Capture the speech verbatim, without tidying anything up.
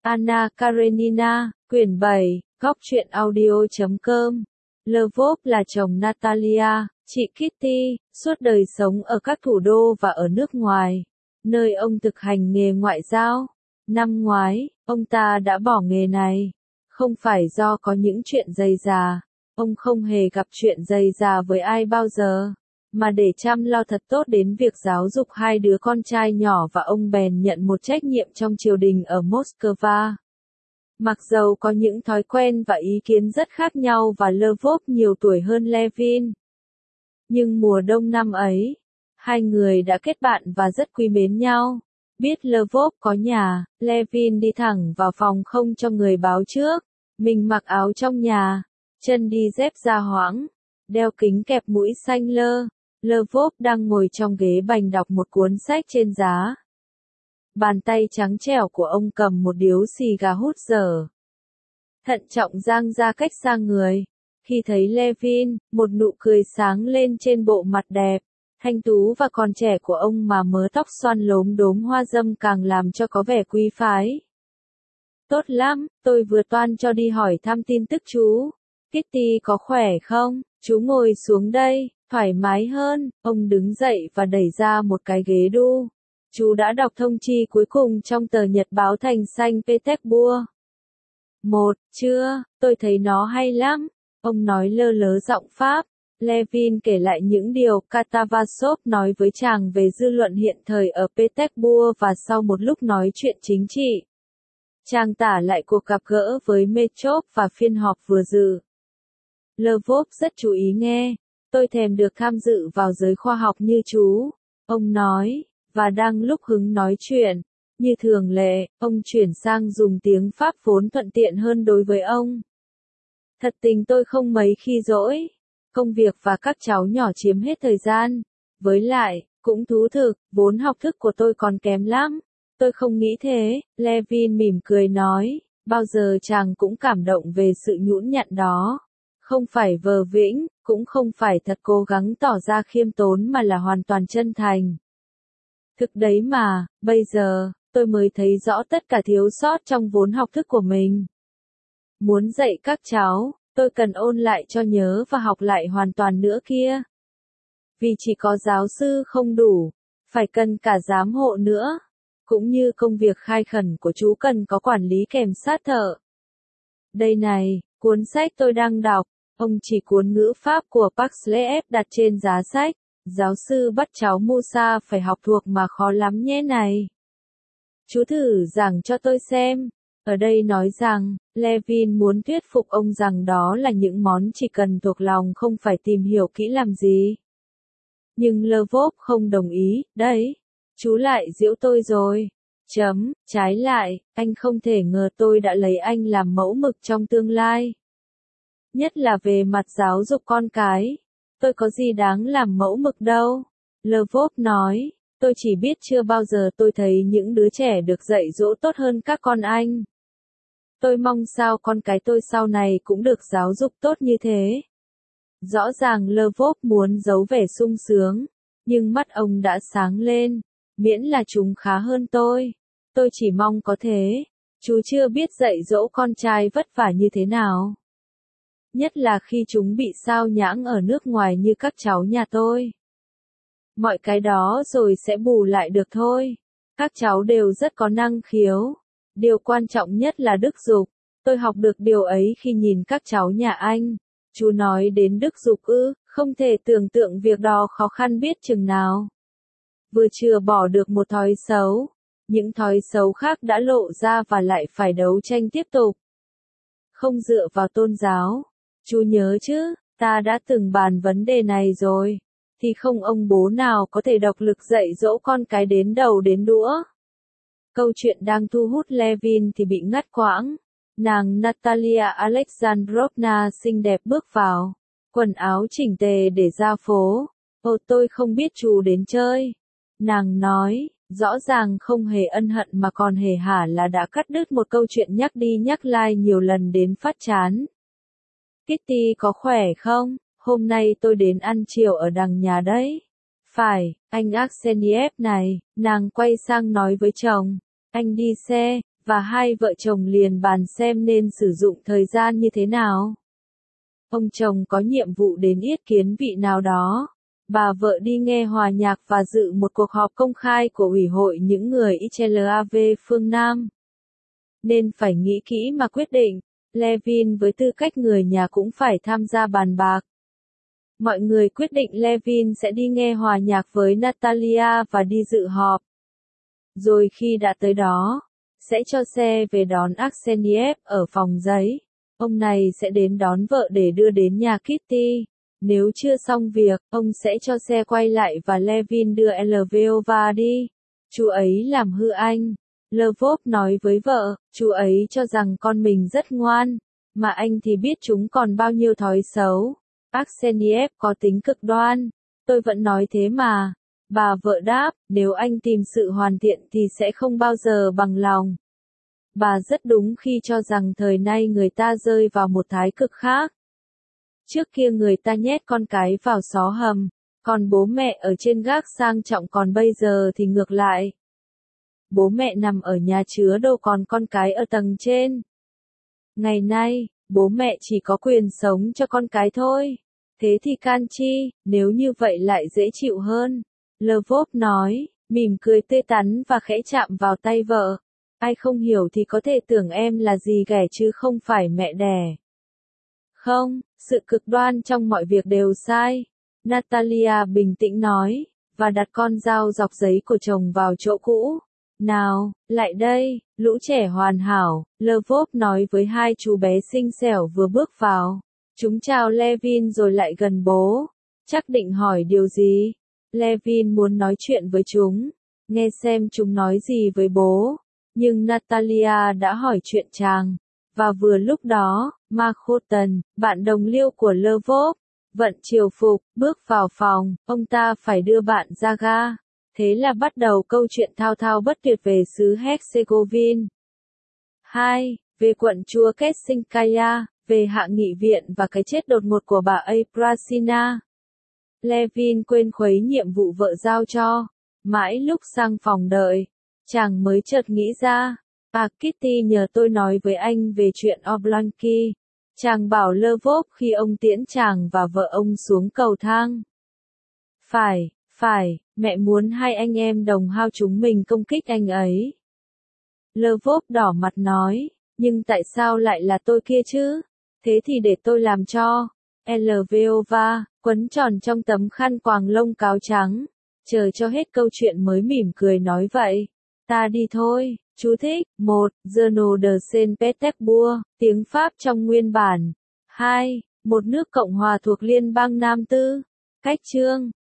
Anna Karenina, quyển bảy, góc truyện audio chấm com. Lvov là chồng Natalia, chị Kitty, suốt đời sống ở các thủ đô và ở nước ngoài, nơi ông thực hành nghề ngoại giao. Năm ngoái, ông ta đã bỏ nghề này. Không phải do có những chuyện rầy rà, ông không hề gặp chuyện rầy rà với ai bao giờ, mà để chăm lo thật tốt đến việc giáo dục hai đứa con trai nhỏ và ông bèn nhận một trách nhiệm trong triều đình ở Moscow. Mặc dầu có những thói quen và ý kiến rất khác nhau và Lvov nhiều tuổi hơn Levin. Nhưng mùa đông năm ấy, hai người đã kết bạn và rất quý mến nhau. Biết Lvov có nhà, Levin đi thẳng vào phòng không cho người báo trước. Mình mặc áo trong nhà, chân đi dép da hoãng, đeo kính kẹp mũi xanh lơ. Lvov đang ngồi trong ghế bành đọc một cuốn sách trên giá. Bàn tay trắng trẻo của ông cầm một điếu xì gà hút dở. Thận trọng giang ra cách xa người. Khi thấy Levin, một nụ cười sáng lên trên bộ mặt đẹp, thanh tú và còn trẻ của ông mà mớ tóc xoăn lốm đốm hoa dâm càng làm cho có vẻ quý phái. Tốt lắm, tôi vừa toan cho đi hỏi thăm tin tức chú. Kitty có khỏe không? Chú ngồi xuống đây, thoải mái hơn. Ông đứng dậy và đẩy ra một cái ghế đu. Chú đã đọc thông chi cuối cùng trong tờ nhật báo thành Saint Petersburg. Một, chưa, tôi thấy nó hay lắm. Ông nói lơ lớ giọng Pháp. Levin kể lại những điều Katavasov nói với chàng về dư luận hiện thời ở Petersburg và sau một lúc nói chuyện chính trị, chàng tả lại cuộc gặp gỡ với Mechov và phiên họp vừa dự. Lvov rất chú ý nghe. Tôi thèm được tham dự vào giới khoa học như chú, ông nói, và đang lúc hứng nói chuyện, như thường lệ, ông chuyển sang dùng tiếng Pháp vốn thuận tiện hơn đối với ông. Thật tình tôi không mấy khi rỗi. Công việc và các cháu nhỏ chiếm hết thời gian. Với lại, cũng thú thực, vốn học thức của tôi còn kém lắm. Tôi không nghĩ thế, Levin mỉm cười nói, bao giờ chàng cũng cảm động về sự nhũn nhặn đó. Không phải vờ vĩnh, cũng không phải thật cố gắng tỏ ra khiêm tốn mà là hoàn toàn chân thành. Thực đấy mà, bây giờ, tôi mới thấy rõ tất cả thiếu sót trong vốn học thức của mình. Muốn dạy các cháu, tôi cần ôn lại cho nhớ và học lại hoàn toàn nữa kia. Vì chỉ có giáo sư không đủ, phải cần cả giám hộ nữa. Cũng như công việc khai khẩn của chú cần có quản lý kèm sát thợ. Đây này, cuốn sách tôi đang đọc, ông chỉ cuốn ngữ pháp của Paxlev đặt trên giá sách. Giáo sư bắt cháu Musa phải học thuộc mà khó lắm nhé này. Chú thử giảng cho tôi xem. Ở đây nói rằng, Levin muốn thuyết phục ông rằng đó là những món chỉ cần thuộc lòng không phải tìm hiểu kỹ làm gì. Nhưng Lvov không đồng ý, đấy. Chú lại giễu tôi rồi. Chấm, trái lại, anh không thể ngờ tôi đã lấy anh làm mẫu mực trong tương lai. Nhất là về mặt giáo dục con cái. Tôi có gì đáng làm mẫu mực đâu. Lvov nói, tôi chỉ biết chưa bao giờ tôi thấy những đứa trẻ được dạy dỗ tốt hơn các con anh. Tôi mong sao con cái tôi sau này cũng được giáo dục tốt như thế. Rõ ràng Lvov muốn giấu vẻ sung sướng, nhưng mắt ông đã sáng lên. Miễn là chúng khá hơn tôi. Tôi chỉ mong có thế. Chú chưa biết dạy dỗ con trai vất vả như thế nào. Nhất là khi chúng bị sao nhãng ở nước ngoài như các cháu nhà tôi. Mọi cái đó rồi sẽ bù lại được thôi. Các cháu đều rất có năng khiếu. Điều quan trọng nhất là đức dục. Tôi học được điều ấy khi nhìn các cháu nhà anh. Chú nói đến đức dục ư, không thể tưởng tượng việc đó khó khăn biết chừng nào. Vừa chưa bỏ được một thói xấu, những thói xấu khác đã lộ ra và lại phải đấu tranh tiếp tục. Không dựa vào tôn giáo. Chú nhớ chứ, ta đã từng bàn vấn đề này rồi. Thì không ông bố nào có thể độc lực dạy dỗ con cái đến đầu đến đũa. Câu chuyện đang thu hút Levin thì bị ngắt quãng. Nàng Natalia Alexandrovna xinh đẹp bước vào. Quần áo chỉnh tề để ra phố. Ồ, tôi không biết chú đến chơi. Nàng nói, rõ ràng không hề ân hận mà còn hề hả là đã cắt đứt một câu chuyện nhắc đi nhắc lại nhiều lần đến phát chán. Kitty có khỏe không? Hôm nay tôi đến ăn chiều ở đằng nhà đấy. Phải, anh Arseniev này, nàng quay sang nói với chồng. Anh đi xe, và hai vợ chồng liền bàn xem nên sử dụng thời gian như thế nào. Ông chồng có nhiệm vụ đến yết kiến vị nào đó. Bà vợ đi nghe hòa nhạc và dự một cuộc họp công khai của Ủy hội những người i xê lờ a vê phương Nam. Nên phải nghĩ kỹ mà quyết định. Levin với tư cách người nhà cũng phải tham gia bàn bạc. Mọi người quyết định Levin sẽ đi nghe hòa nhạc với Natalia và đi dự họp. Rồi khi đã tới đó, sẽ cho xe về đón Arseniev ở phòng giấy. Ông này sẽ đến đón vợ để đưa đến nhà Kitty. Nếu chưa xong việc, ông sẽ cho xe quay lại và Levin đưa Elvova đi. Chú ấy làm hư anh. Lvov nói với vợ, chú ấy cho rằng con mình rất ngoan, mà anh thì biết chúng còn bao nhiêu thói xấu. Arseniev có tính cực đoan. Tôi vẫn nói thế mà. Bà vợ đáp, nếu anh tìm sự hoàn thiện thì sẽ không bao giờ bằng lòng. Bà rất đúng khi cho rằng thời nay người ta rơi vào một thái cực khác. Trước kia người ta nhét con cái vào xó hầm, còn bố mẹ ở trên gác sang trọng, còn bây giờ thì ngược lại. Bố mẹ nằm ở nhà chứa đồ còn con cái ở tầng trên. Ngày nay, bố mẹ chỉ có quyền sống cho con cái thôi. Thế thì can chi, nếu như vậy lại dễ chịu hơn. Lvov nói, mỉm cười tươi tắn và khẽ chạm vào tay vợ. Ai không hiểu thì có thể tưởng em là gì ghẻ chứ không phải mẹ đẻ. Không, sự cực đoan trong mọi việc đều sai. Natalia bình tĩnh nói, và đặt con dao dọc giấy của chồng vào chỗ cũ. Nào, lại đây, lũ trẻ hoàn hảo, Lvov nói với hai chú bé xinh xẻo vừa bước vào. Chúng chào Levin rồi lại gần bố. Chắc định hỏi điều gì? Levin muốn nói chuyện với chúng, nghe xem chúng nói gì với bố. Nhưng Natalia đã hỏi chuyện chàng. Và vừa lúc đó, Mark Houghton, bạn đồng liêu của Lvov, vận triều phục, bước vào phòng, ông ta phải đưa bạn ra ga. Thế là bắt đầu câu chuyện thao thao bất tuyệt về xứ Herzegovin. hai. Về quận chúa Ketsinskaya, về hạ nghị viện và cái chết đột ngột của bà Aprasina. Levin quên khuấy nhiệm vụ vợ giao cho. Mãi lúc sang phòng đợi, chàng mới chợt nghĩ ra. À, Kitty nhờ tôi nói với anh về chuyện Oblonski. Chàng bảo Lvov khi ông tiễn chàng và vợ ông xuống cầu thang. Phải, phải, mẹ muốn hai anh em đồng hao chúng mình công kích anh ấy. Lvov đỏ mặt nói, nhưng tại sao lại là tôi kia chứ? Thế thì để tôi làm cho. Elvova, quấn tròn trong tấm khăn quàng lông cáo trắng, chờ cho hết câu chuyện mới mỉm cười nói vậy. Ta đi thôi. Chú thích. một. Journal de Saint Petersburg, tiếng Pháp trong nguyên bản. hai. Một nước Cộng hòa thuộc Liên bang Nam Tư. Cách chương